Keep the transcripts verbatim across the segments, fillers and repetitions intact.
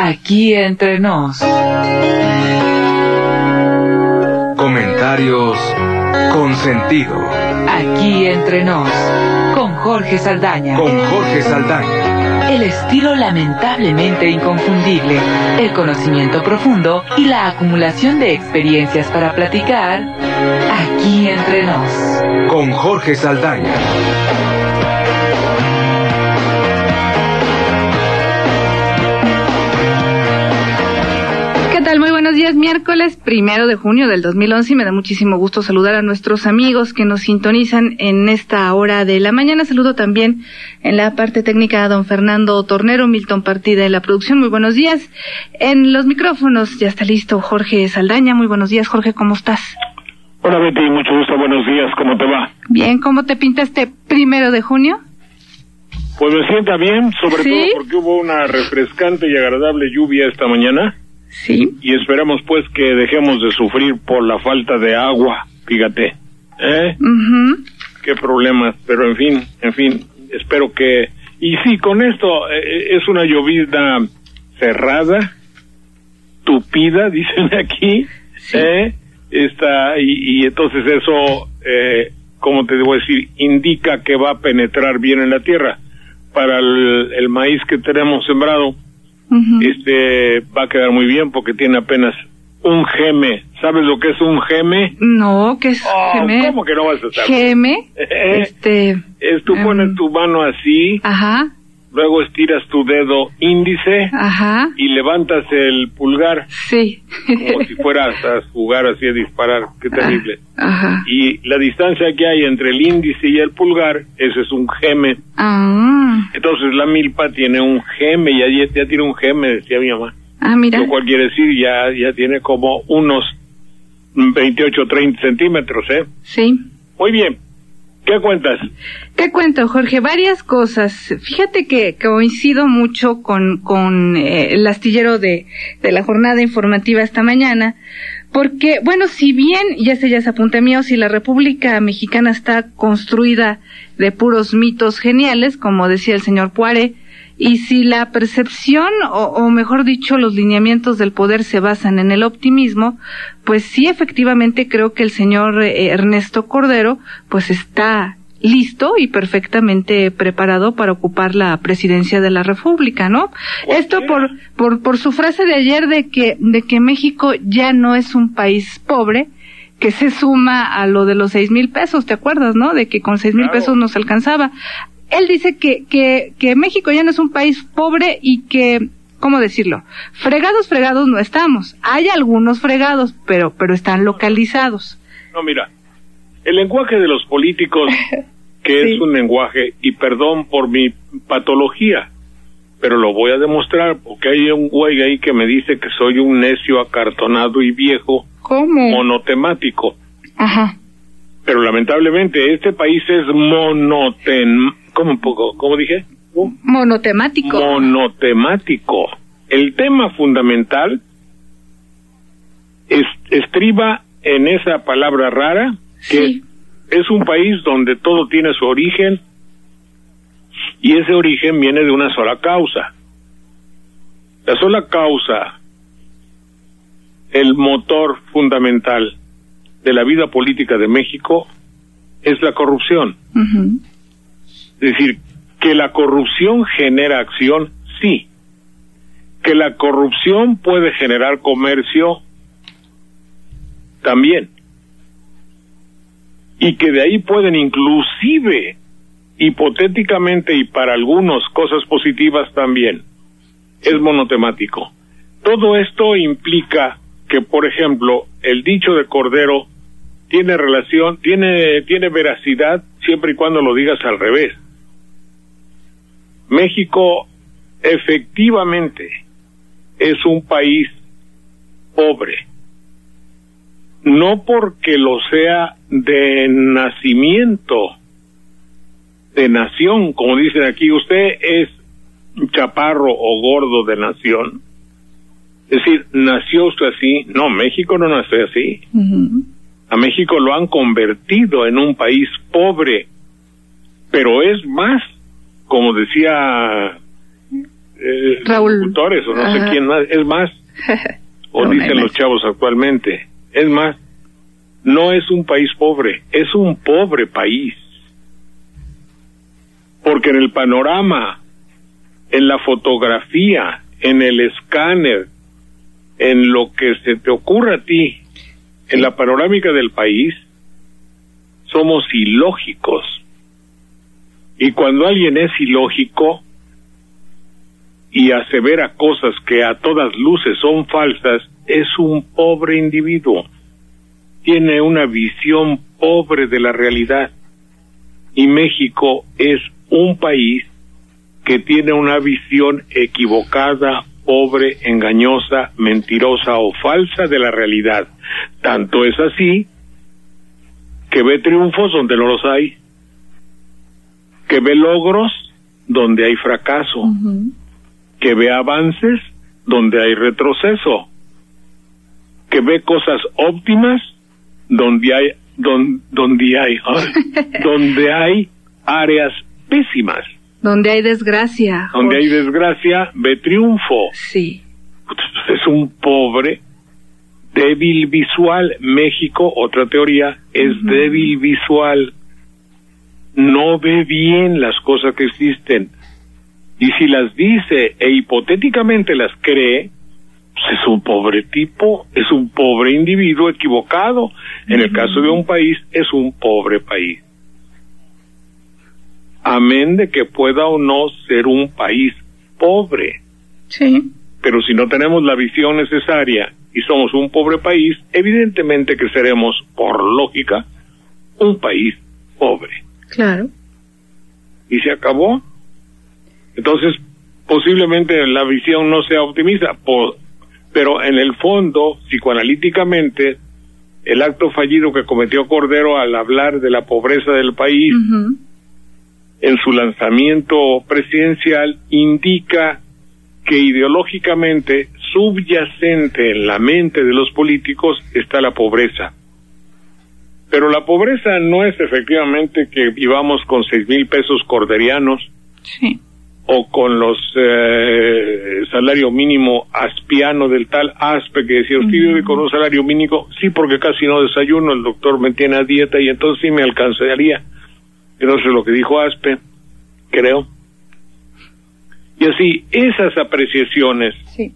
Aquí entre nos. Comentarios con sentido. Aquí entre nos. Con Jorge Saldaña. Con Jorge Saldaña. El estilo lamentablemente inconfundible, el conocimiento profundo y la acumulación de experiencias para platicar. Aquí entre nos. Con Jorge Saldaña. ¿Qué tal? Muy buenos días, miércoles primero de junio del dos mil once, y me da muchísimo gusto saludar a nuestros amigos que nos sintonizan en esta hora de la mañana. Saludo también en la parte técnica a don Fernando Tornero, Milton Partida en la producción. Muy buenos días. En los micrófonos ya está listo Jorge Saldaña. Muy buenos días, Jorge, ¿cómo estás? Hola Betty, mucho gusto, buenos días, ¿cómo te va? Bien, ¿cómo te pinta este primero de junio? Pues me sienta bien, sobre ¿Sí? todo porque hubo una refrescante y agradable lluvia esta mañana. Sí. Y esperamos pues que dejemos de sufrir por la falta de agua, fíjate. ¿Eh? Uh-huh. Qué problemas, pero en fin, en fin, espero que... Y sí, con esto eh, es una llovizna cerrada, tupida, dicen aquí, Sí. ¿eh? Está, y, y entonces eso, eh, como te debo decir, indica que va a penetrar bien en la tierra. Para el, el maíz que tenemos sembrado, Uh-huh. este va a quedar muy bien porque tiene apenas un geme. ¿Sabes lo que es un geme? No, ¿qué es Oh, geme? ¿cómo que no vas a saber? Geme. Eh, Este. es tú um, pones tu mano así, Ajá, luego estiras tu dedo índice ajá. y levantas el pulgar Sí. como si fueras a jugar así a disparar. Qué terrible. Ajá. Y la distancia que hay entre el índice y el pulgar, ese es un geme. Ah, Entonces la milpa tiene un geme, ya, ya tiene un geme, decía mi mamá. ah, mira. Lo cual quiere decir ya ya tiene como unos veintiocho o treinta centímetros, ¿eh? Sí. Muy bien. ¿Qué cuentas? Te cuento, Jorge, varias cosas. Fíjate que coincido mucho con, con eh, el astillero de, de la jornada informativa esta mañana, porque, bueno, si bien, ya sé, ya se apunte mío, si la República Mexicana está construida de puros mitos geniales, como decía el señor Poiré, y si la percepción, o, o mejor dicho, los lineamientos del poder se basan en el optimismo, pues sí, efectivamente creo que el señor eh, Ernesto Cordero, pues está listo y perfectamente preparado para ocupar la presidencia de la República, ¿no? ¿Por Esto qué? por, por, por su frase de ayer de que, de que México ya no es un país pobre, que se suma a lo de los seis mil pesos, ¿te acuerdas, no? De que con seis mil Claro. pesos nos alcanzaba. Él dice que, que, que México ya no es un país pobre y que, ¿cómo decirlo? Fregados, fregados no estamos. Hay algunos fregados, pero, pero están localizados. No, mira, el lenguaje de los políticos, que Sí. es un lenguaje, y perdón por mi patología, pero lo voy a demostrar, porque hay un güey ahí que me dice que soy un necio acartonado y viejo, ¿Cómo? monotemático. Ajá. Pero lamentablemente este país es monoten... ¿Cómo, cómo dije? Monotemático. Monotemático. El tema fundamental es, estriba en esa palabra rara, que Sí. es, es un país donde todo tiene su origen, y ese origen viene de una sola causa. La sola causa, el motor fundamental de la vida política de México, es la corrupción. Uh-huh. Es decir, que la corrupción genera acción, sí. Que la corrupción puede generar comercio, también. Y que de ahí pueden inclusive, hipotéticamente y para algunos, cosas positivas también. Es monotemático. Todo esto implica que, por ejemplo, el dicho de Cordero tiene relación, tiene, tiene veracidad siempre y cuando lo digas al revés. México efectivamente es un país pobre, no porque lo sea de nacimiento, de nación, como dicen aquí, usted es chaparro o gordo de nación, es decir, nació usted así. No, México no nació así. Uh-huh. A México lo han convertido en un país pobre, pero es más, como decía eh, Raúl locutores o no Ajá. sé quién más. Es más, o No, dicen no, los no. chavos actualmente, es más, no es un país pobre, es un pobre país. Porque en el panorama, en la fotografía, en el escáner, en lo que se te ocurra a ti, en la panorámica del país, somos ilógicos. Y cuando alguien es ilógico y asevera cosas que a todas luces son falsas, es un pobre individuo. Tiene una visión pobre de la realidad. Y México es un país que tiene una visión equivocada, pobre, engañosa, mentirosa o falsa de la realidad. Tanto es así que ve triunfos donde no los hay, que ve logros donde hay fracaso, Uh-huh. que ve avances donde hay retroceso, que ve cosas óptimas donde hay don, donde hay ay, donde hay áreas pésimas, Donde hay desgracia. donde hay Jorge. desgracia ve triunfo. Sí. Es un pobre débil visual. México, otra teoría, es Ujú. débil visual, no ve bien las cosas que existen, y si las dice e hipotéticamente las cree, pues es un pobre tipo, es un pobre individuo equivocado. En el caso de un país, es un pobre país. Amén de que pueda o no ser un país pobre, Sí. pero si no tenemos la visión necesaria y somos un pobre país, evidentemente que seremos, por lógica, un país pobre. Claro. Y se acabó. Entonces, posiblemente la visión no sea optimista, po- pero en el fondo, psicoanalíticamente, el acto fallido que cometió Cordero al hablar de la pobreza del país Uh-huh. en su lanzamiento presidencial indica que ideológicamente subyacente en la mente de los políticos está la pobreza. Pero la pobreza no es efectivamente que vivamos con seis mil pesos corderianos Sí. o con los eh, salario mínimo aspiano del tal Aspe que decía usted, vive con un salario mínimo, sí, porque casi no desayuno, el doctor me tiene a dieta y entonces sí me alcanzaría. Eso es lo que dijo Aspe, creo. Y así, esas apreciaciones Sí.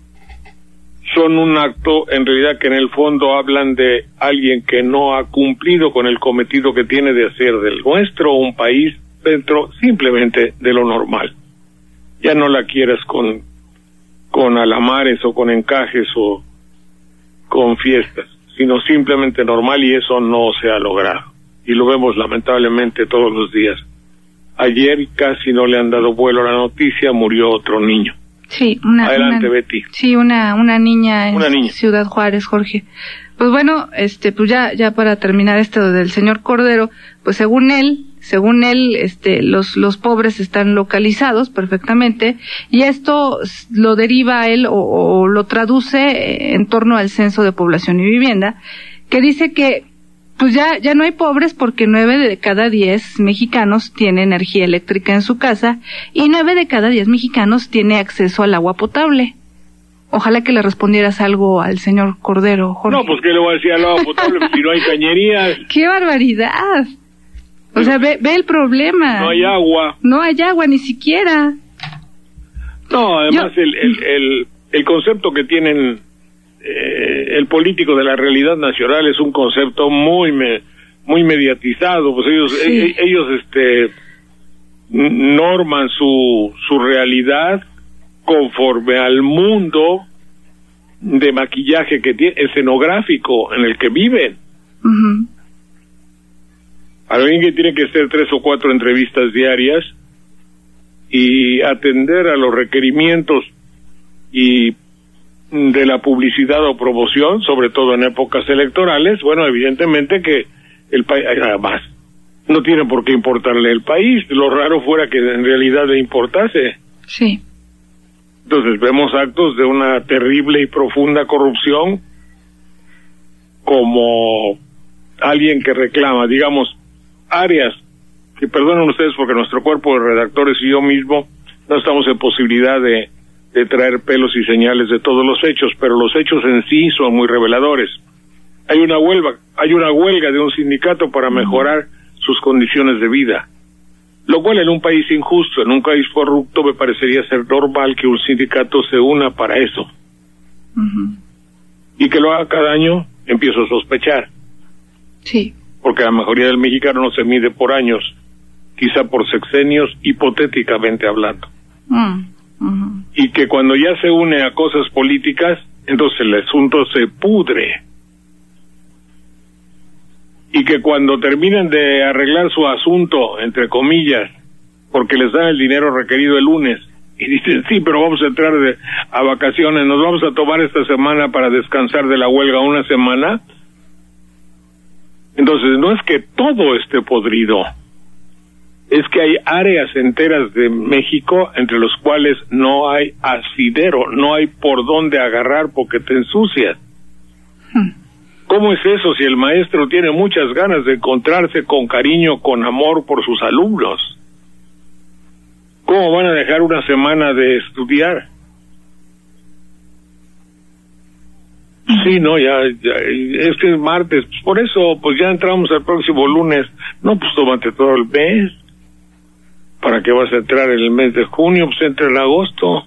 son un acto, en realidad, que en el fondo hablan de alguien que no ha cumplido con el cometido que tiene de hacer del nuestro un país dentro simplemente de lo normal. Ya no la quieras con, con alamares o con encajes o con fiestas, sino simplemente normal, y eso no se ha logrado. Y lo vemos lamentablemente todos los días. Ayer casi no le han dado vuelo a la noticia, murió otro niño. Sí, una, Adelante, una- Betty. Sí, una, una niña en Una niña. Ciudad Juárez, Jorge. Pues bueno, este, pues ya, ya para terminar esto del señor Cordero, pues según él, según él, este, los, los pobres están localizados perfectamente, y esto s- lo deriva a él o, o lo traduce eh, en torno al Censo de Población y Vivienda, que dice que pues ya, ya no hay pobres porque nueve de cada diez mexicanos tiene energía eléctrica en su casa y nueve de cada diez mexicanos tiene acceso al agua potable. Ojalá que le respondieras algo al señor Cordero, Jorge. No, pues ¿qué le voy a decir al agua potable si no hay cañerías, ¡Qué barbaridad! O sea, ve, ve el problema. no hay agua? No hay agua, ni siquiera. No, además Yo- el, el, el, el concepto que tienen eh, el político de la realidad nacional es un concepto muy me, muy mediatizado. Pues ellos Sí. e- ellos este n- norman su su realidad conforme al mundo de maquillaje que tiene, escenográfico en el que viven. Ujú. Alguien que tiene que hacer tres o cuatro entrevistas diarias y atender a los requerimientos y de la publicidad o promoción, sobre todo en épocas electorales, bueno, evidentemente que el país, además, no tiene por qué importarle el país, lo raro fuera que en realidad le importase. Sí. Entonces vemos actos de una terrible y profunda corrupción, como alguien que reclama, digamos, áreas, que perdonen ustedes porque nuestro cuerpo de redactores y yo mismo no estamos en posibilidad de, de traer pelos y señales de todos los hechos, pero los hechos en sí son muy reveladores. Hay una huelga, hay una huelga de un sindicato para mejorar sus condiciones de vida, lo cual en un país injusto, en un país corrupto, me parecería ser normal que un sindicato se una para eso. Uh-huh. Y que lo haga cada año, empiezo a sospechar. Sí. Porque la mayoría del mexicano no se mide por años, quizá por sexenios, hipotéticamente hablando. Uh-huh. Uh-huh. Y que cuando ya se une a cosas políticas, entonces el asunto se pudre. Y que cuando terminan de arreglar su asunto, entre comillas, porque les dan el dinero requerido el lunes, y dicen, sí, pero vamos a entrar de, a vacaciones, nos vamos a tomar esta semana para descansar de la huelga una semana. Entonces, no es que todo esté podrido, es que hay áreas enteras de México entre los cuales no hay asidero, no hay por dónde agarrar porque te ensucias. Hmm. ¿Cómo es eso si el maestro tiene muchas ganas de encontrarse con cariño, con amor por sus alumnos? ¿Cómo van a dejar una semana de estudiar? Sí, no, ya, ya es que es martes, pues por eso, pues ya entramos al próximo lunes. No, pues tómate todo el mes. ¿Para qué vas a entrar en el mes de junio? Pues entra en agosto.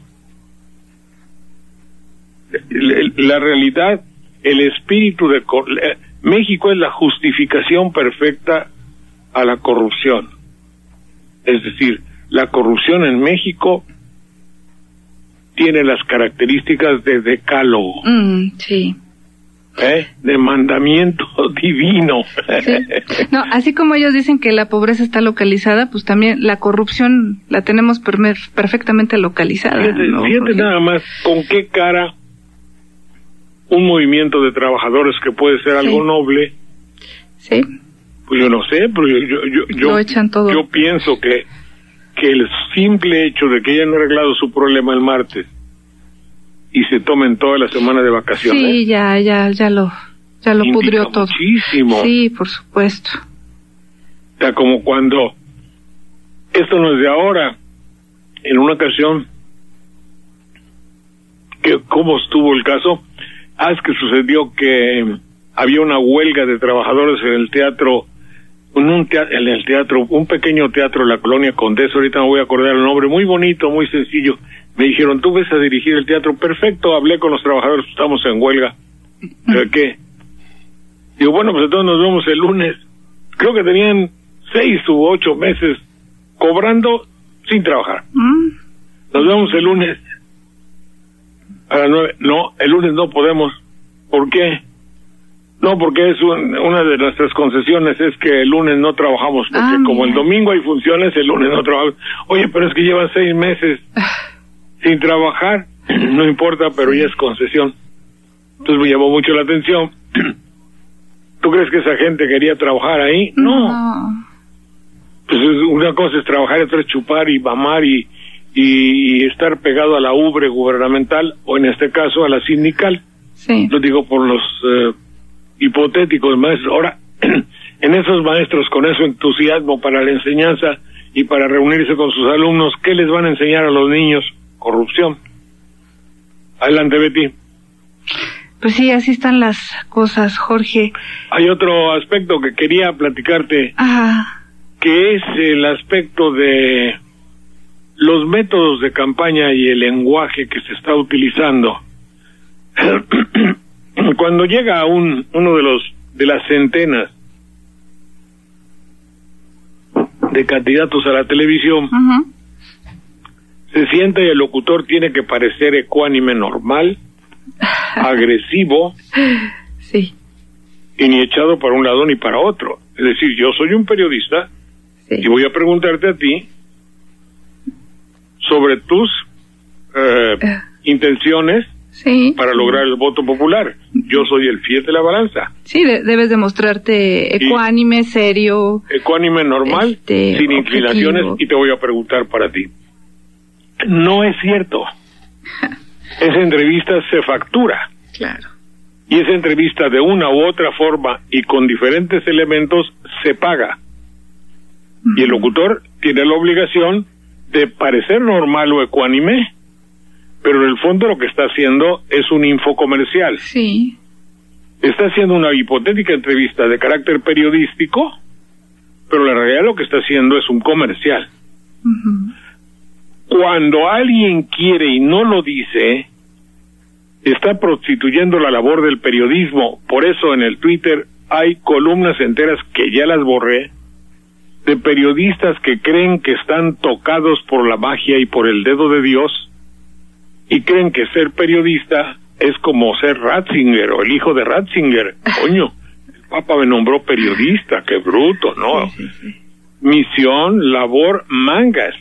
La realidad, el espíritu de México es la justificación perfecta a la corrupción. Es decir, la corrupción en México tiene las características de decálogo. Mm, sí. ¿Eh? De mandamiento divino. Sí. No, así como ellos dicen que la pobreza está localizada, pues también la corrupción la tenemos per perfectamente localizada. Fíjate, ¿no? fíjate Porque... nada más con qué cara un movimiento de trabajadores que puede ser algo sí. noble. Sí. Pues yo no sé, pero yo yo yo, yo, Lo echan todo. yo pienso que que el simple hecho de que hayan arreglado su problema el martes y se tomen toda la semana de vacaciones. Sí, ya, ya, ya lo, ya lo pudrió todo. Muchísimo. Sí, por supuesto. O sea, como cuando, esto no es de ahora, en una ocasión, que cómo estuvo el caso, ah, es que sucedió que había una huelga de trabajadores en el teatro, en un teatro, en el teatro, un pequeño teatro en la colonia Condesa, ahorita me voy a acordar el nombre, muy bonito, muy sencillo. Me dijeron, tú ves a dirigir el teatro. Perfecto, hablé con los trabajadores, estamos en huelga. ¿De qué? Digo, bueno, pues entonces nos vemos el lunes. Creo que tenían seis u ocho meses cobrando sin trabajar. Nos vemos el lunes a las nueve. No, el lunes no podemos. ¿Por qué? No, porque es un, una de nuestras concesiones es que el lunes no trabajamos, porque ah, como el domingo hay funciones, el lunes no trabajamos. Oye, pero es que llevan seis meses sin trabajar, no importa, pero ya es concesión. Entonces me llamó mucho la atención. ¿Tú crees que esa gente quería trabajar ahí? No. no. Pues una cosa es trabajar, otra es chupar y mamar y, y, y estar pegado a la ubre gubernamental, o en este caso a la sindical. Sí. Lo digo por los eh, hipotéticos maestros. Ahora, en esos maestros con ese entusiasmo para la enseñanza y para reunirse con sus alumnos, ¿qué les van a enseñar a los niños? Corrupción. Adelante, Betty. Pues sí, así están las cosas, Jorge. Hay otro aspecto que quería platicarte, Ajá. que es el aspecto de los métodos de campaña y el lenguaje que se está utilizando. Cuando llega un uno de los de las centenas de candidatos a la televisión, uh-huh. se sienta y el locutor tiene que parecer ecuánime, normal, agresivo, sí, y ni echado para un lado ni para otro. Es decir, yo soy un periodista, sí, y voy a preguntarte a ti sobre tus eh, uh. intenciones, sí, para lograr el voto popular. Yo soy el fiel de la balanza. Sí, de, debes demostrarte ecuánime, y serio. Ecuánime, normal, este, sin inclinaciones, objetivo. Y te voy a preguntar para ti. No es cierto. Esa entrevista se factura. Claro. Y esa entrevista de una u otra forma y con diferentes elementos se paga. Uh-huh. Y el locutor tiene la obligación de parecer normal o ecuánime, pero en el fondo lo que está haciendo es un infocomercial. Sí. Está haciendo una hipotética entrevista de carácter periodístico, pero la realidad lo que está haciendo es un comercial. Uh-huh. Cuando alguien quiere y no lo dice, está prostituyendo la labor del periodismo. Por eso en el Twitter hay columnas enteras que ya las borré, de periodistas que creen que están tocados por la magia y por el dedo de Dios, y creen que ser periodista es como ser Ratzinger o el hijo de Ratzinger. Coño, el Papa me nombró periodista, qué bruto, ¿no? Sí, sí, sí. Misión, labor, mangas.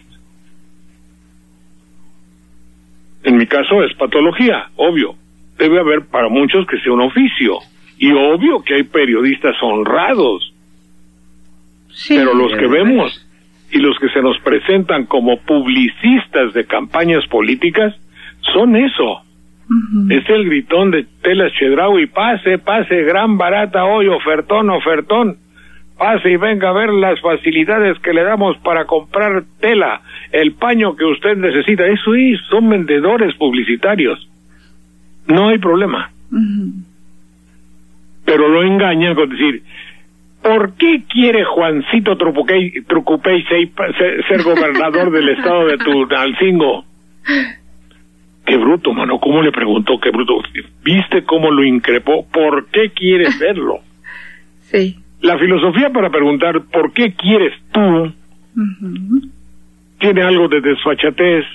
En mi caso es patología, obvio. Debe haber para muchos que sea un oficio. Y obvio que hay periodistas honrados. Sí, pero los que verdad. vemos y los que se nos presentan como publicistas de campañas políticas son eso. Uh-huh. Es el gritón de Telas Chedraui, pase, pase, gran barata hoy, ofertón, ofertón. Pase y venga a ver las facilidades que le damos para comprar tela, el paño que usted necesita. Eso es, son vendedores publicitarios. No hay problema. Uh-huh. Pero lo engañan con decir, ¿por qué quiere Juancito Trucupey, Trucupey ser, ser gobernador del estado de Tunalcingo? Qué bruto, mano, ¿cómo le preguntó? Qué bruto. ¿Viste cómo lo increpó? ¿Por qué quiere serlo? Sí. La filosofía para preguntar ¿por qué quieres tú? Uh-huh. Tiene algo de desfachatez,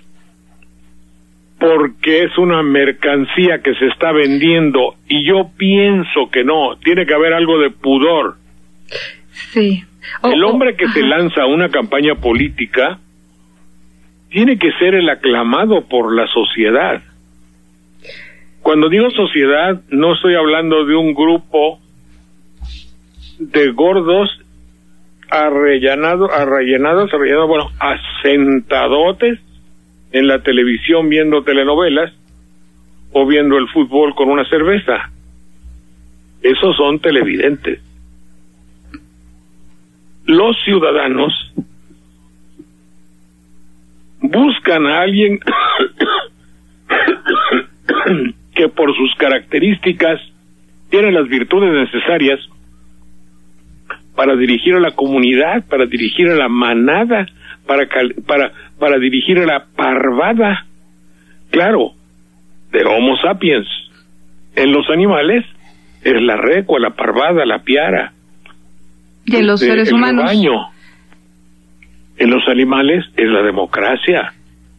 porque es una mercancía que se está vendiendo, y yo pienso que no, tiene que haber algo de pudor. Sí. Oh, el hombre que oh, se lanza a una campaña política tiene que ser el aclamado por la sociedad. Cuando digo sociedad, no estoy hablando de un grupo de gordos arrellanados, arrellenados, arrellanados, bueno, asentadotes en la televisión viendo telenovelas o viendo el fútbol con una cerveza. Esos son televidentes. Los ciudadanos buscan a alguien que por sus características tiene las virtudes necesarias para dirigir a la comunidad, para dirigir a la manada, para para para dirigir a la parvada. Claro, de Homo sapiens. En los animales es la recua, la parvada, la piara. Y en los este, seres el humanos. Rebaño. En los animales es la democracia.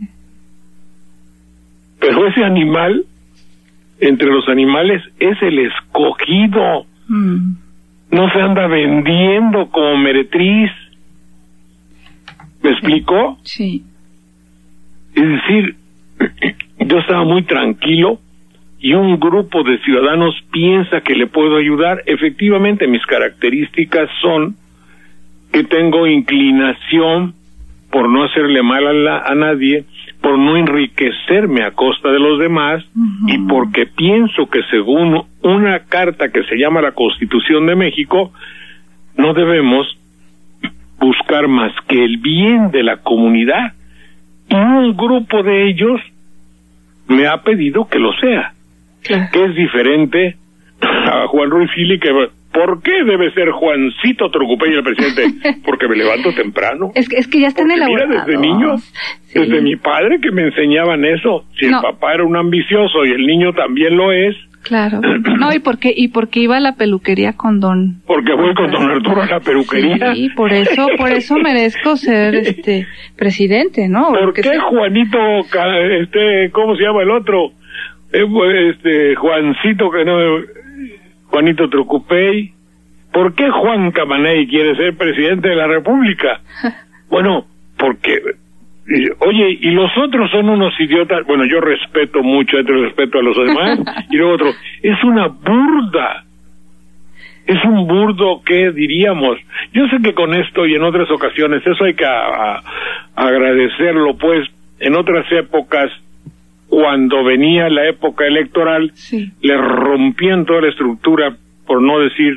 Pero ese animal, entre los animales, es el escogido. Mm. No se anda vendiendo como meretriz. ¿Me explicó? Sí. Es decir, yo estaba muy tranquilo y un grupo de ciudadanos piensa que le puedo ayudar. Efectivamente, mis características son que tengo inclinación por no hacerle mal a, la, a nadie, por no enriquecerme a costa de los demás, uh-huh. y porque pienso que según una carta que se llama la Constitución de México, no debemos buscar más que el bien de la comunidad, y un grupo de ellos me ha pedido que lo sea, Claro. que es diferente a Juan Ruiz Gili, que ¿por qué debe ser Juancito Trucupey el presidente? Porque me levanto temprano. Es que, es que ya están Porque elaborados. mira, desde niño, Sí. desde mi padre que me enseñaban eso. Si No. el papá era un ambicioso y el niño también lo es, Claro. No, y porque y porque iba a la peluquería con don. porque voy con don Arturo a la peluquería. Sí, por eso, por eso merezco ser este presidente, ¿no? ¿Por Porque qué sí. Juanito, ca- este, cómo se llama el otro? Eh, pues, este, Juancito, que no, Juanito Trucupey. ¿Por qué Juan Camaney quiere ser presidente de la República? Bueno, porque, eh, oye, y los otros son unos idiotas. Bueno, yo respeto mucho, este respeto a los demás. Y luego otro, es una burda. Es un burdo que diríamos. Yo sé que con esto y en otras ocasiones, eso hay que a, a, agradecerlo, pues, en otras épocas, cuando venía la época electoral, Sí. le rompían toda la estructura, por no decir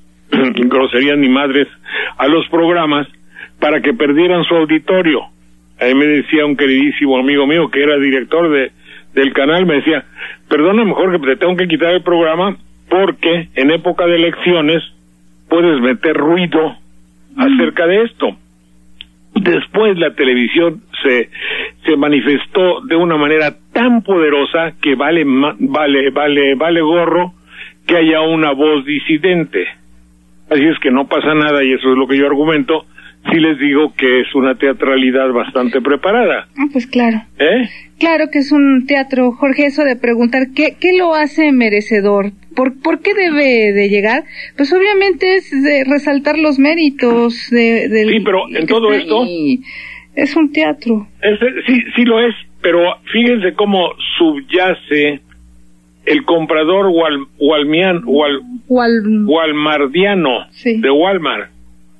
groserías ni madres, a los programas para que perdieran su auditorio. ahí me decía un queridísimo amigo mío que era director de del canal, me decía, perdona, mejor que te tengo que quitar el programa porque en época de elecciones puedes meter ruido mm. acerca de esto. Después la televisión se se manifestó de una manera tan poderosa que vale vale vale vale gorro que haya una voz disidente. Así es que no pasa nada, y eso es lo que yo argumento si les digo que es una teatralidad bastante preparada. Ah, pues claro. ¿Eh? Claro que es un teatro, Jorge, eso de preguntar qué qué lo hace merecedor, por por qué debe de llegar, pues obviamente es de resaltar los méritos de del sí, pero en todo esto ahí. Es un teatro. Es, sí, sí lo es, pero fíjense cómo subyace el comprador wal, walmian, wal, Wal... walmardiano sí. de Walmart.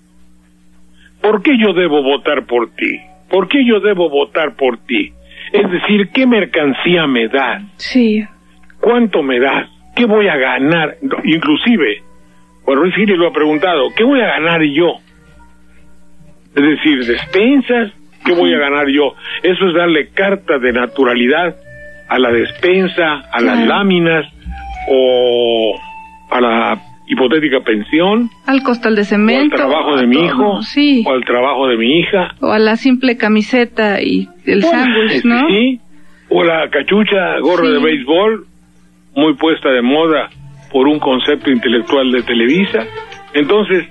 ¿Por qué yo debo votar por ti? ¿Por qué yo debo votar por ti? Es decir, ¿qué mercancía me das? Sí. ¿Cuánto me das? ¿Qué voy a ganar? Inclusive, bueno, Ruiz Gili lo ha preguntado, ¿qué voy a ganar yo? Es decir, despensas, ¿qué voy a ganar yo? Eso es darle carta de naturalidad a la despensa, a claro. las láminas, o a la hipotética pensión, al costal de cemento, o al trabajo de mi todo, hijo, sí. o al trabajo de mi hija, o a la simple camiseta y el bueno, sándwich, ¿no? Sí, o la cachucha, gorro sí. de béisbol, muy puesta de moda por un concepto intelectual de Televisa. Entonces,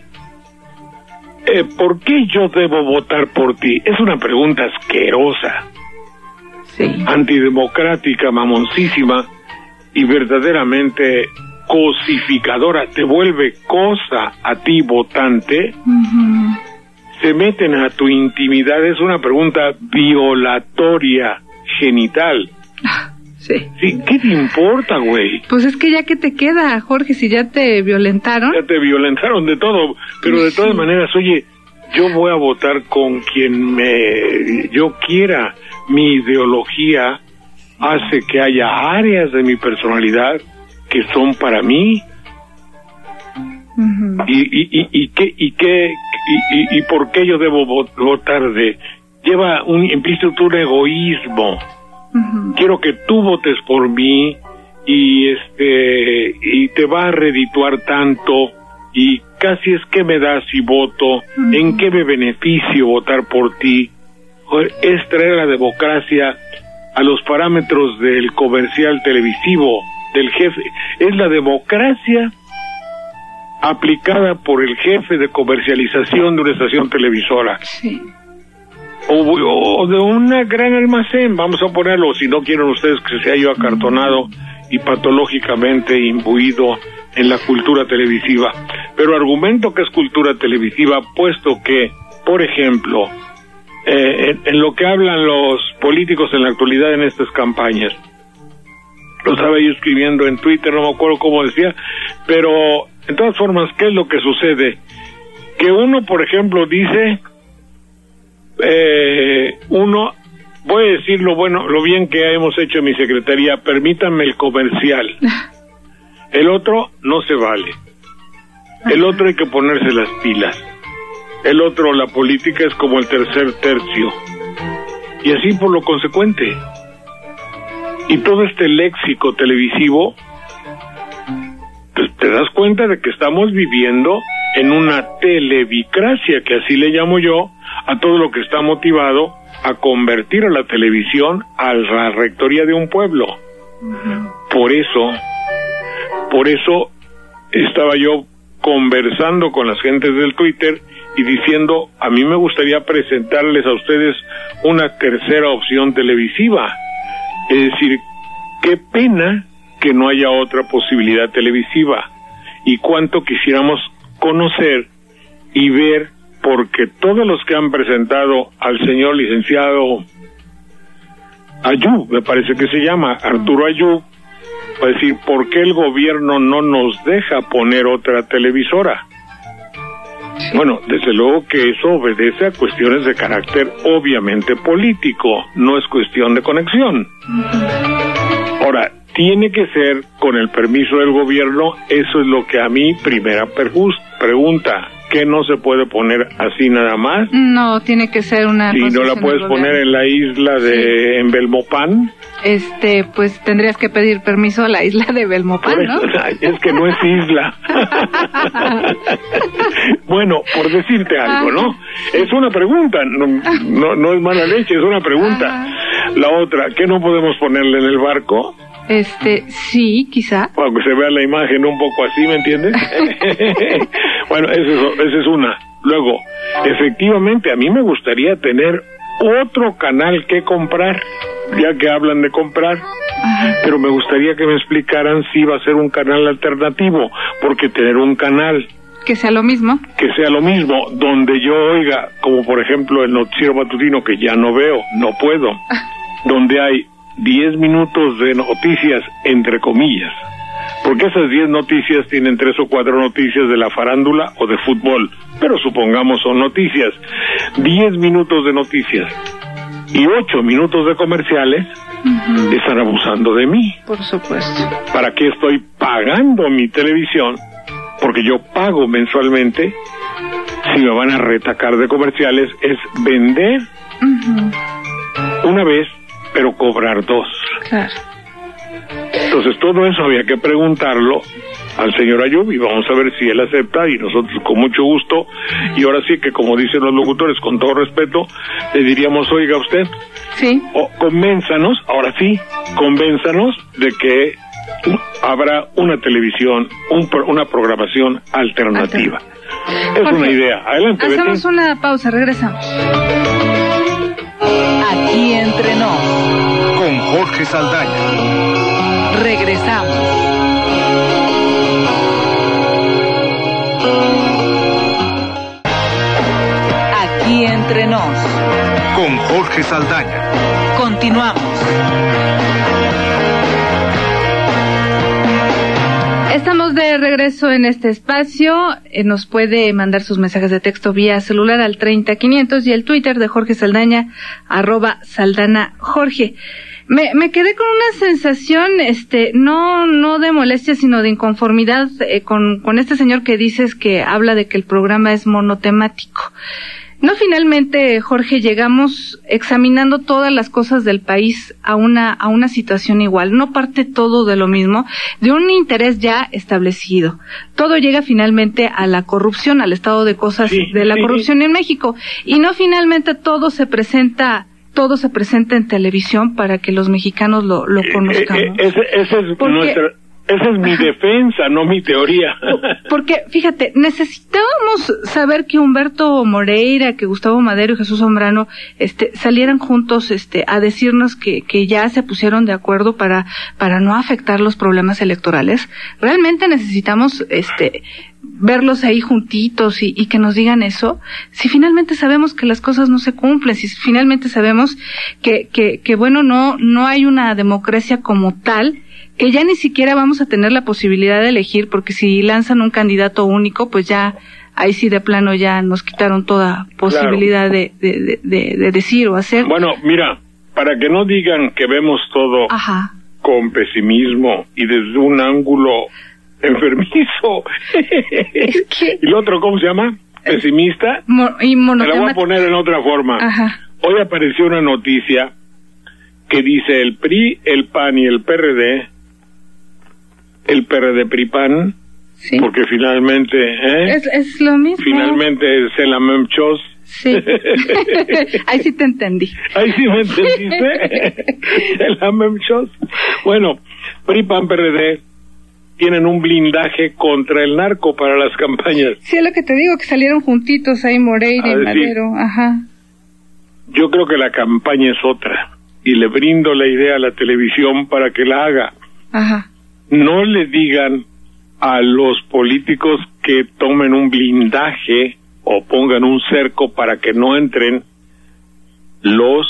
eh, ¿por qué yo debo votar por ti? Es una pregunta asquerosa, sí. antidemocrática, mamoncísima y verdaderamente cosificadora. Te vuelve cosa a ti, votante. Uh-huh. Se meten a tu intimidad. Es una pregunta violatoria genital. Sí. Sí, ¿qué te importa, güey? Pues es que ya que te queda, Jorge, si ya te violentaron. Ya te violentaron de todo, pero de todas sí. maneras, oye, yo voy a votar con quien me yo quiera. Mi ideología hace que haya áreas de mi personalidad que son para mí. Uh-huh. y, y, y, y qué y qué y, y, y por qué yo debo votar de lleva un implícito un egoísmo. Uh-huh. Quiero que tú votes por mí y este y te va a redituar tanto y casi es que me das si voto. Uh-huh. ¿En qué me beneficio votar por ti? Es traer la democracia a los parámetros del comercial televisivo, del jefe. Es la democracia aplicada por el jefe de comercialización de una estación televisora. Sí. O, o de una gran almacén, vamos a ponerlo, si no quieren ustedes que sea yo acartonado y patológicamente imbuido en la cultura televisiva. Pero argumento que es cultura televisiva, puesto que, por ejemplo, eh, en, en lo que hablan los políticos en la actualidad en estas campañas, lo estaba yo escribiendo en Twitter, no me acuerdo cómo decía, pero en todas formas, ¿qué es lo que sucede? Que uno, por ejemplo, dice, eh, uno, voy a decir lo bueno, lo bien que hemos hecho en mi secretaría, permítanme el comercial. El otro no se vale. El otro hay que ponerse las pilas. El otro, la política es como el tercer tercio. Y así por lo consecuente. Y todo este léxico televisivo, te, te das cuenta de que estamos viviendo en una televicracia, que así le llamo yo, a todo lo que está motivado a convertir a la televisión a la rectoría de un pueblo. Uh-huh. Por eso, por eso estaba yo conversando con las gentes del Twitter y diciendo, a mí me gustaría presentarles a ustedes una tercera opción televisiva. Es decir, qué pena que no haya otra posibilidad televisiva, y cuánto quisiéramos conocer y ver, porque todos los que han presentado al señor licenciado Ayub, me parece que se llama Arturo Ayub, va a decir, ¿por qué el gobierno no nos deja poner otra televisora? Bueno, desde luego que eso obedece a cuestiones de carácter obviamente político, no es cuestión de conexión. Ahora, tiene que ser con el permiso del gobierno, eso es lo que a mí, primera pregunta. que no se puede poner así nada más. No, tiene que ser una... Si no la puedes poner en la isla de sí. en Belmopan. Este, pues tendrías que pedir permiso a la isla de Belmopan, ¿no? Es que no es isla. Bueno, por decirte algo, ¿no? Es una pregunta, no, no, no es mala leche, es una pregunta. Ajá. La otra, ¿qué no podemos ponerle en el barco? Este, sí, quizá. Para que se vea la imagen un poco así, ¿me entiendes? Bueno, esa es, esa es una. Luego, efectivamente, a mí me gustaría tener otro canal que comprar, ya que hablan de comprar. Ajá. Pero me gustaría que me explicaran si va a ser un canal alternativo, porque tener un canal que sea lo mismo, que sea lo mismo, donde yo oiga, como por ejemplo el noticiero matutino, que ya no veo, no puedo, donde hay diez minutos de noticias, entre comillas, porque esas diez noticias tienen tres o cuatro noticias de la farándula o de fútbol, pero supongamos son noticias, diez minutos de noticias y ocho minutos de comerciales. Uh-huh. Están abusando de mí. Por supuesto. ¿Para qué estoy pagando mi televisión? Porque yo pago mensualmente. Si me van a retacar de comerciales, es vender uh-huh. una vez, pero cobrar dos. Claro. Entonces todo eso había que preguntarlo al señor Ayub y vamos a ver si él acepta, y nosotros con mucho gusto, y ahora sí que, como dicen los locutores, con todo respeto, le diríamos: oiga usted, sí, o convénzanos, ahora sí, convénzanos de que habrá una televisión, un, una programación alternativa. Alternativa. Es Jorge, una idea. Adelante, hacemos Betty. Una pausa, regresamos. Aquí entre nos, con Jorge Saldaña. Regresamos. Aquí entre nos, con Jorge Saldaña. Continuamos. Estamos de regreso en este espacio. Eh, nos puede mandar sus mensajes de texto vía celular al treinta quinientos y el Twitter de Jorge Saldaña, arroba Saldana Jorge. Me, me quedé con una sensación, este, no, no de molestia, sino de inconformidad eh, con, con este señor que dices que habla de que el programa es monotemático. No, finalmente, Jorge, llegamos examinando todas las cosas del país a una, a una situación igual. No parte todo de lo mismo, de un interés ya establecido. Todo llega finalmente a la corrupción, al estado de cosas sí, de la sí. corrupción en México. Y no finalmente todo se presenta, todo se presenta en televisión para que los mexicanos lo, lo conozcamos. Eh, eh, ese, ese es Porque, nuestra... Esa es mi defensa, no mi teoría. Porque, fíjate, necesitábamos saber que Humberto Moreira, que Gustavo Madero y Jesús Zambrano, este, salieran juntos, este, a decirnos que, que ya se pusieron de acuerdo para, para no afectar los problemas electorales. Realmente necesitamos, este, verlos ahí juntitos y, y que nos digan eso. Si finalmente sabemos que las cosas no se cumplen, si finalmente sabemos que, que, que bueno, no, no hay una democracia como tal, que ya ni siquiera vamos a tener la posibilidad de elegir, porque si lanzan un candidato único, pues ya, ahí sí de plano ya nos quitaron toda posibilidad claro. de, de, de, de decir o hacer. Bueno, mira, para que no digan que vemos todo Ajá. con pesimismo y desde un ángulo enfermizo. Es que... ¿Y el otro cómo se llama? ¿Pesimista? Mo- y Te la voy a poner en otra forma. Ajá. Hoy apareció una noticia que dice el P R I, el P A N y el P R D, el P R D P R I P A N, sí. porque finalmente, ¿eh? Es, es lo mismo. Finalmente es el Amemchos. Sí. Ahí sí te entendí. Ahí sí me entendiste. El Amemchos. Bueno, P R I P A N, P R D tienen un blindaje contra el narco para las campañas. Sí, es lo que te digo, que salieron juntitos ahí Moreira y Madero. Ajá. Yo creo que la campaña es otra y le brindo la idea a la televisión para que la haga. Ajá. No le digan a los políticos que tomen un blindaje o pongan un cerco para que no entren los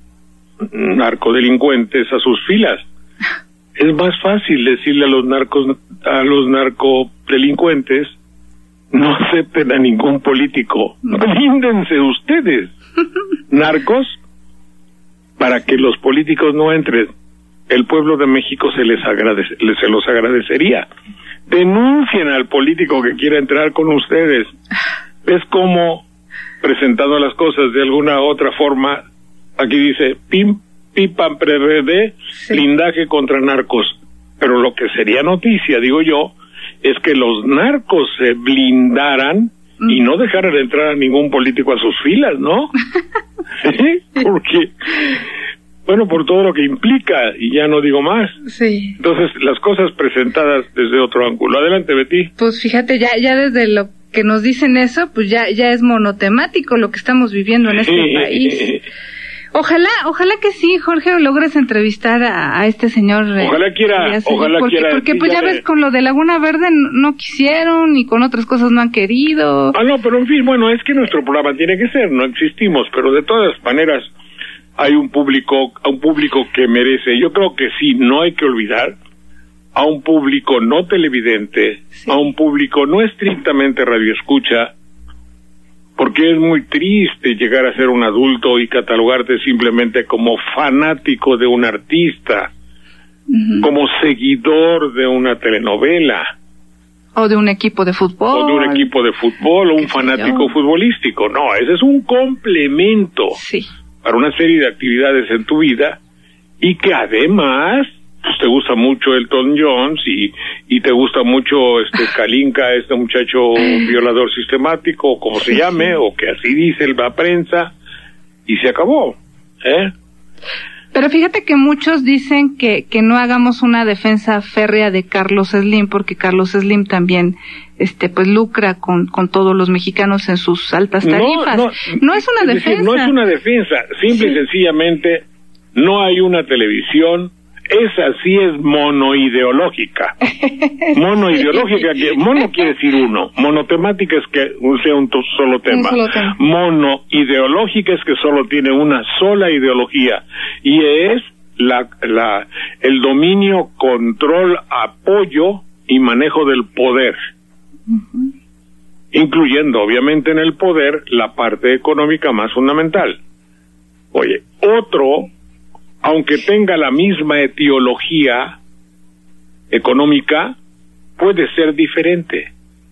narcodelincuentes a sus filas. Es más fácil decirle a los narcos, a los narcodelincuentes, no acepten a ningún político, blíndense ustedes, narcos, para que los políticos no entren. El pueblo de México se les agradece, se los agradecería. Denuncien al político que quiera entrar con ustedes. es como, presentando las cosas de alguna otra forma, aquí dice, pim, pipa, P R D, sí. Blindaje contra narcos. Pero lo que sería noticia, digo yo, es que los narcos se blindaran mm. y no dejaran entrar a ningún político a sus filas, ¿no? ¿Sí? Porque, bueno, por todo lo que implica, y ya no digo más. Sí. Entonces, las cosas presentadas desde otro ángulo. Adelante, Betty. Pues fíjate, ya ya desde lo que nos dicen eso, pues ya ya es monotemático lo que estamos viviendo en este país. Ojalá, ojalá que sí, Jorge, logres entrevistar a, a este señor. Ojalá quiera, Díaz, ojalá porque, quiera. Porque sí, pues ya, ya ves, con lo de Laguna Verde no, no quisieron y con otras cosas no han querido. Ah, no, pero en fin, bueno, es que nuestro programa tiene que ser, no existimos, pero de todas maneras hay un público, un público que merece. Yo creo que sí, no hay que olvidar a un público no televidente, sí. a un público no estrictamente radioescucha, porque es muy triste llegar a ser un adulto y catalogarte simplemente como fanático de un artista, uh-huh. como seguidor de una telenovela. O de un equipo de fútbol. O de un equipo de fútbol, o un fanático futbolístico. No, ese es un complemento sí. para una serie de actividades en tu vida, y que además pues te gusta mucho Elton John y, y te gusta mucho este Kalinka, este muchacho violador sistemático, o como se llame, sí. o que así dice la prensa, y se acabó, ¿eh? Pero fíjate que muchos dicen que, que no hagamos una defensa férrea de Carlos Slim, porque Carlos Slim también este pues lucra con, con todos los mexicanos en sus altas tarifas. No, no, no es una es defensa. Decir, no es una defensa, simple sí. y sencillamente no hay una televisión. Esa sí es monoideológica. Monoideológica, que mono quiere decir uno. Monotemática es que sea un solo tema. Un solo tema. Monoideológica es que solo tiene una sola ideología. Y es la, la, el dominio, control, apoyo y manejo del poder. Uh-huh. Incluyendo, obviamente, en el poder la parte económica más fundamental. Oye, otro, aunque tenga la misma etiología económica, puede ser diferente.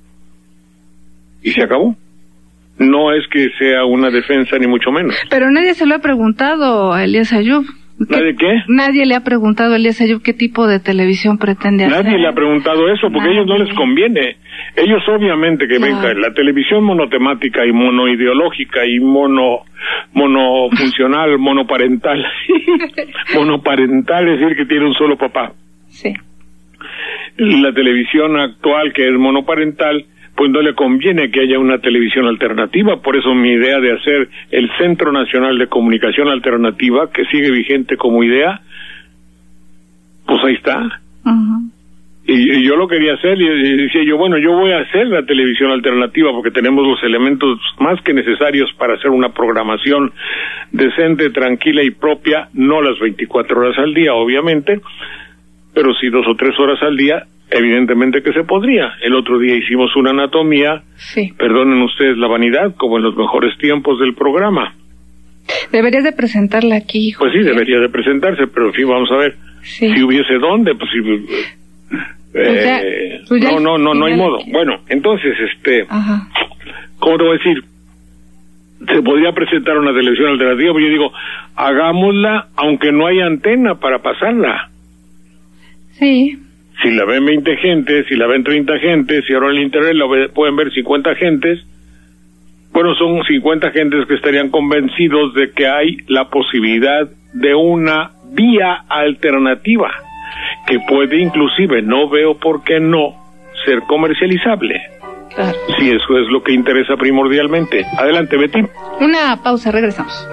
Y se acabó. No es que sea una defensa, ni mucho menos. Pero nadie se lo ha preguntado a Elías Ayub. ¿Nadie qué? Nadie le ha preguntado a Elías Ayub qué tipo de televisión pretende hacer. Nadie le ha preguntado eso, porque nadie. A ellos no les conviene. Ellos obviamente que claro. venga la televisión monotemática y monoideológica y mono monofuncional, monoparental. Monoparental es decir que tiene un solo papá. Sí. La televisión actual, que es monoparental, pues no le conviene que haya una televisión alternativa. Por eso mi idea de hacer el Centro Nacional de Comunicación Alternativa, que sigue vigente como idea, pues ahí está. Uh-huh. Y, y yo lo quería hacer, y, y decía yo, bueno, yo voy a hacer la televisión alternativa porque tenemos los elementos más que necesarios para hacer una programación decente, tranquila y propia, no las veinticuatro horas al día, obviamente, pero sí dos o tres horas al día, evidentemente que se podría. El otro día hicimos una anatomía, sí. perdonen ustedes la vanidad, como en los mejores tiempos del programa. Deberías de presentarla aquí, hijo. Pues sí, debería de presentarse, pero en fin, vamos a ver. Sí. Si hubiese dónde, pues si... Pues ya, eh, pues ya, no, no, no, no hay modo. Que... Bueno, entonces, este, Ajá. ¿cómo te voy a decir? Se podría presentar una televisión alternativa, pero yo digo, hagámosla aunque no haya antena para pasarla. Sí. Si la ven veinte gentes, si la ven treinta gentes, si ahora en el internet la ve, pueden ver cincuenta gentes, bueno, son cincuenta gentes que estarían convencidos de que hay la posibilidad de una vía alternativa, que puede inclusive, no veo por qué no, ser comercializable. Claro. Si eso es lo que interesa primordialmente. Adelante, Betty. Una pausa, regresamos.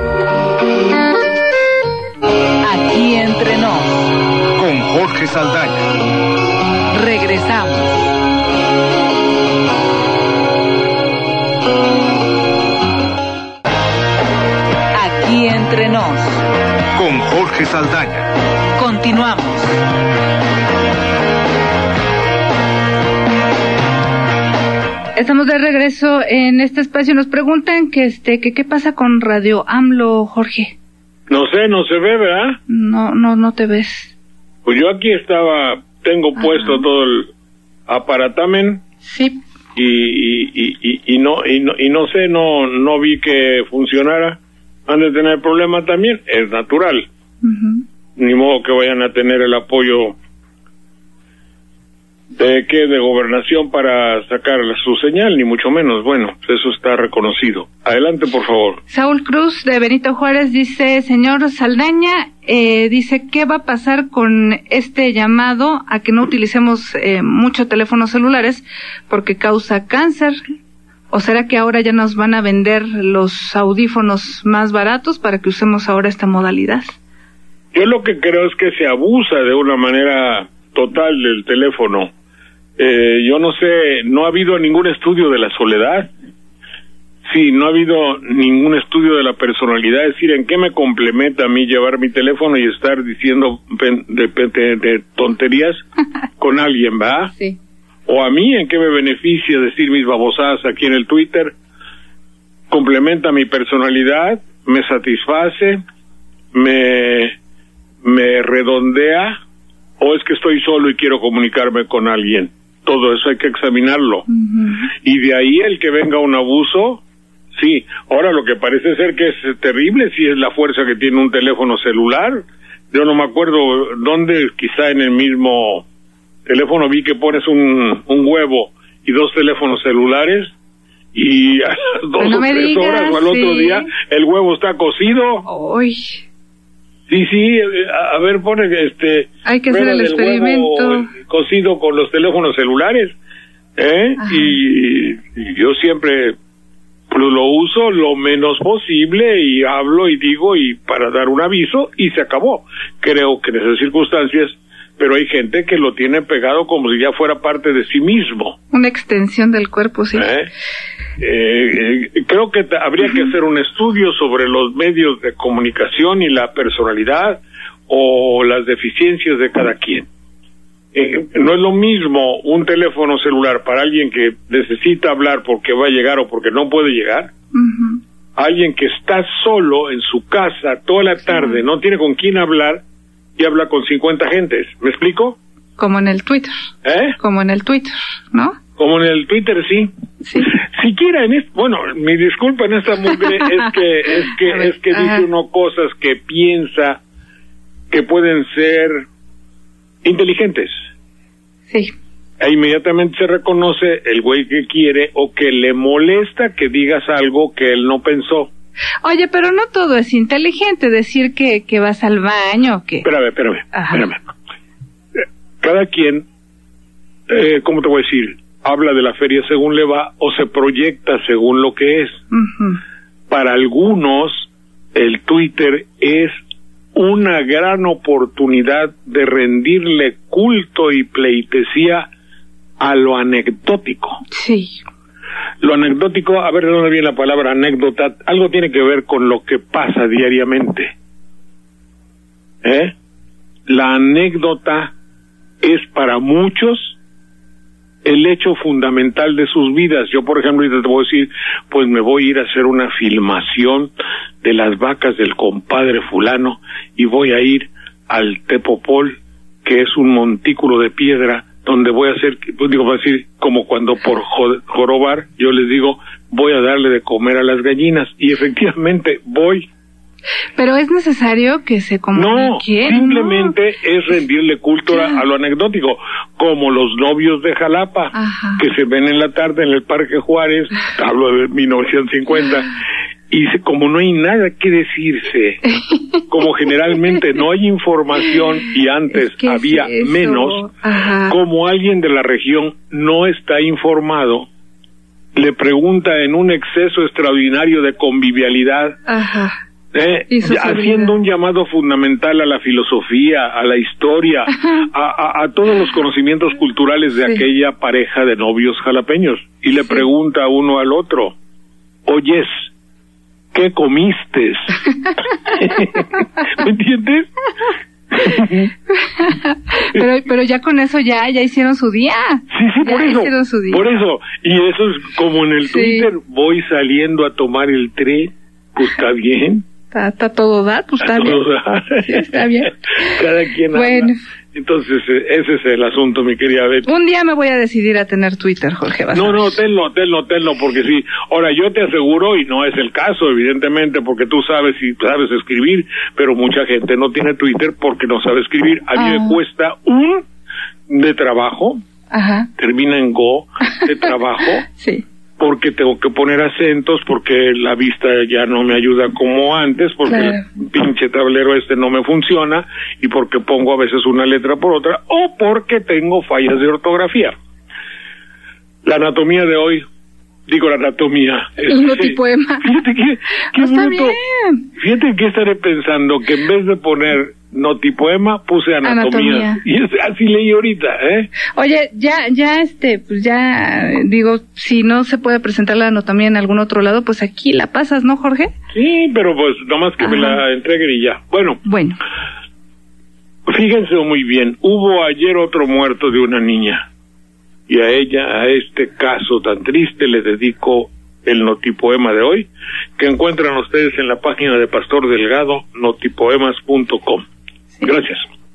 Aquí entre nos. Con Jorge Saldaña. Regresamos. Aquí entre nos. Con Jorge Saldaña. Continuamos. Estamos de regreso en este espacio. Nos preguntan que este que qué pasa con Radio AMLO, Jorge. No sé, no se ve, ¿verdad? No, no, no te ves. Pues yo aquí estaba, tengo Ajá. puesto todo el aparatamen. Sí. y, y, y, y no y no y no sé, no no vi que funcionara. Han de tener problemas también, es natural. Uh-huh. Ni modo que vayan a tener el apoyo de qué de gobernación para sacar su señal, ni mucho menos. Bueno, eso está reconocido. Adelante, por favor. Saúl Cruz de Benito Juárez dice, señor Saldaña, eh, dice, ¿qué va a pasar con este llamado a que no utilicemos eh, mucho teléfonos celulares porque causa cáncer? ¿O será que ahora ya nos van a vender los audífonos más baratos para que usemos ahora esta modalidad? Yo lo que creo es que se abusa de una manera total del teléfono. Eh, yo no sé, no ha habido ningún estudio de la soledad. Sí, no ha habido ningún estudio de la personalidad. Es decir, ¿en qué me complementa a mí llevar mi teléfono y estar diciendo de, de, de tonterías con alguien, va? Sí. O a mí, ¿en qué me beneficia decir mis babosadas aquí en el Twitter? Complementa mi personalidad, me satisface, me, me redondea, o es que estoy solo y quiero comunicarme con alguien. Todo eso hay que examinarlo. Uh-huh. Y de ahí el que venga un abuso, sí. Ahora lo que parece ser que es terrible si es la fuerza que tiene un teléfono celular. Yo no me acuerdo dónde, quizá en el mismo teléfono vi que pones un, un huevo y dos teléfonos celulares y a las dos no o tres tres digas, horas o al otro sí. día el huevo está cocido. Uy. Sí, sí, a, a ver, pone este... Hay que hacer el experimento. Cocido con los teléfonos celulares, ¿eh? Y, y yo siempre lo uso lo menos posible y hablo y digo y para dar un aviso y se acabó. Creo que en esas circunstancias, pero hay gente que lo tiene pegado como si ya fuera parte de sí mismo. Una extensión del cuerpo, sí. ¿Eh? Eh, eh, creo que t- habría que hacer un estudio sobre los medios de comunicación y la personalidad o las deficiencias de cada quien. Eh, no es lo mismo un teléfono celular para alguien que necesita hablar porque va a llegar o porque no puede llegar, uh-huh. alguien que está solo en su casa toda la tarde, sí. no tiene con quién hablar y habla con cincuenta gentes. ¿Me explico? Como en el Twitter. ¿Eh? Como en el Twitter, ¿no? Como en el Twitter, sí. Sí. Siquiera en esto, bueno, mi disculpa en esta mugre es que es que ver, es que dice uno cosas que piensa que pueden ser inteligentes. Sí. E inmediatamente se reconoce el güey que quiere o que le molesta que digas algo que él no pensó. Oye, pero no todo es inteligente, decir que, que vas al baño, que... Espérame, espérame, Ajá. espérame. Cada quien, eh, ¿cómo te voy a decir? Habla de la feria según le va o se proyecta según lo que es. Uh-huh. Para algunos, el Twitter es una gran oportunidad de rendirle culto y pleitesía a lo anecdótico. Sí. Lo anecdótico, a ver de dónde viene la palabra anécdota, algo tiene que ver con lo que pasa diariamente. ¿Eh? La anécdota es para muchos el hecho fundamental de sus vidas. Yo, por ejemplo, ahorita te voy a decir, pues me voy a ir a hacer una filmación de las vacas del compadre fulano y voy a ir al Tepopol, que es un montículo de piedra, donde voy a hacer, pues digo, voy a decir, como cuando por jorobar, yo les digo, voy a darle de comer a las gallinas, y efectivamente voy. Pero es necesario que se comunique. No, simplemente no. es rendirle culto a, a lo anecdótico, como los novios de Jalapa, Ajá. que se ven en la tarde en el Parque Juárez, hablo de mil novecientos cincuenta, y como no hay nada que decirse, como generalmente no hay información y antes es había es menos, Ajá. como alguien de la región no está informado, le pregunta en un exceso extraordinario de convivialidad, Ajá. Eh, haciendo un llamado fundamental a la filosofía, a la historia, a, a, a todos los conocimientos culturales de sí. aquella pareja de novios jalapeños, y le sí. pregunta uno al otro, oyes, ¿qué comiste? ¿Me entiendes? pero pero ya con eso ya ya hicieron su día. Sí, sí, ya por eso. Hicieron su día. Por eso. Y eso es como en el sí. Twitter, voy saliendo a tomar el tren, pues está bien. Está, está todo dar, pues está, está bien. Todo dar. Sí, está bien. Cada quien bueno. habla. Entonces, ese es el asunto, mi querida Betty. Un día me voy a decidir a tener Twitter, Jorge. Vas no, no, tenlo, tenlo, tenlo, porque sí. Ahora, yo te aseguro, y no es el caso, evidentemente, porque tú sabes y sabes escribir, pero mucha gente no tiene Twitter porque no sabe escribir. A mí ah. me cuesta un de trabajo, Ajá. termina en go, de trabajo. Sí. Porque tengo que poner acentos, porque la vista ya no me ayuda como antes, porque claro. el pinche tablero este no me funciona, y porque pongo a veces una letra por otra, o porque tengo fallas de ortografía. La anatomía de hoy, digo la anatomía... El notipoema. Fíjate que... que no está bruto, bien. Fíjate que estaré pensando que en vez de poner notipoema, puse anatomía. anatomía. Y es, así leí ahorita, ¿eh? Oye, ya, ya, este, pues ya, digo, si no se puede presentar la anatomía en algún otro lado, pues aquí la pasas, ¿no, Jorge? Sí, pero pues nomás que Ajá. me la entreguen y ya. Bueno. Bueno. Fíjense muy bien, hubo ayer otro muerto de una niña. Y a ella, a este caso tan triste, le dedico el notipoema de hoy, que encuentran ustedes en la página de Pastor Delgado, notipoemas punto com. Sí. Gracias.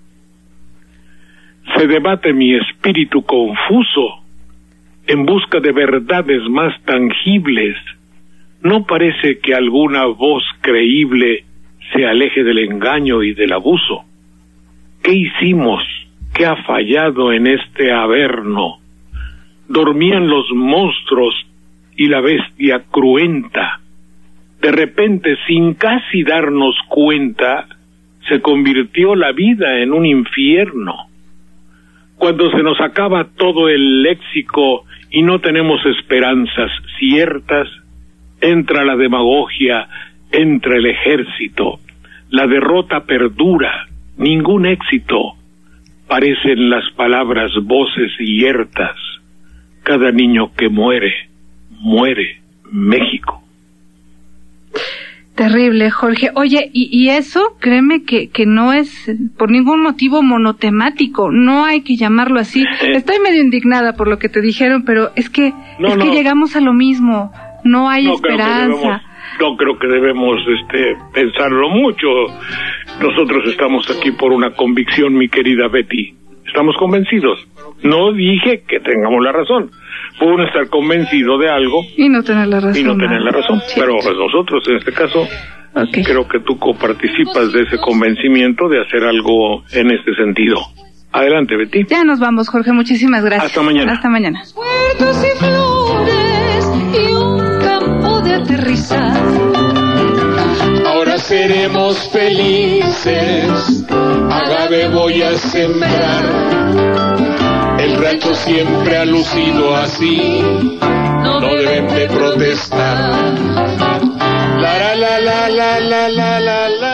Se debate mi espíritu confuso en busca de verdades más tangibles. No parece que alguna voz creíble se aleje del engaño y del abuso. ¿Qué hicimos? ¿Qué ha fallado en este averno? Dormían los monstruos y la bestia cruenta. De repente, sin casi darnos cuenta, se convirtió la vida en un infierno. Cuando se nos acaba todo el léxico y no tenemos esperanzas ciertas, entra la demagogia, entra el ejército. La derrota perdura, ningún éxito. Parecen las palabras voces hiertas. Cada niño que muere, muere México. Terrible, Jorge. Oye, y, y eso, créeme que, que no es por ningún motivo monotemático, no hay que llamarlo así. Eh, Estoy medio indignada por lo que te dijeron, pero es que no, es no, que llegamos a lo mismo, no hay no esperanza. Creo que debemos, no creo que debemos este, pensarlo mucho. Nosotros estamos aquí por una convicción, mi querida Betty. Estamos convencidos. No dije que tengamos la razón. Puede uno estar convencido de algo y no tener la razón. Y no tener la razón. Sí. Pero pues, nosotros, en este caso, okay. creo que tú coparticipas de ese convencimiento de hacer algo en este sentido. Adelante, Betty. Ya nos vamos, Jorge. Muchísimas gracias. Hasta mañana. Hasta mañana. Huertos y flores y un campo de aterrizar. Ahora seremos felices. Agave voy a sembrar. El rancho siempre ha lucido así, no deben de protestar. La la la la la la la la.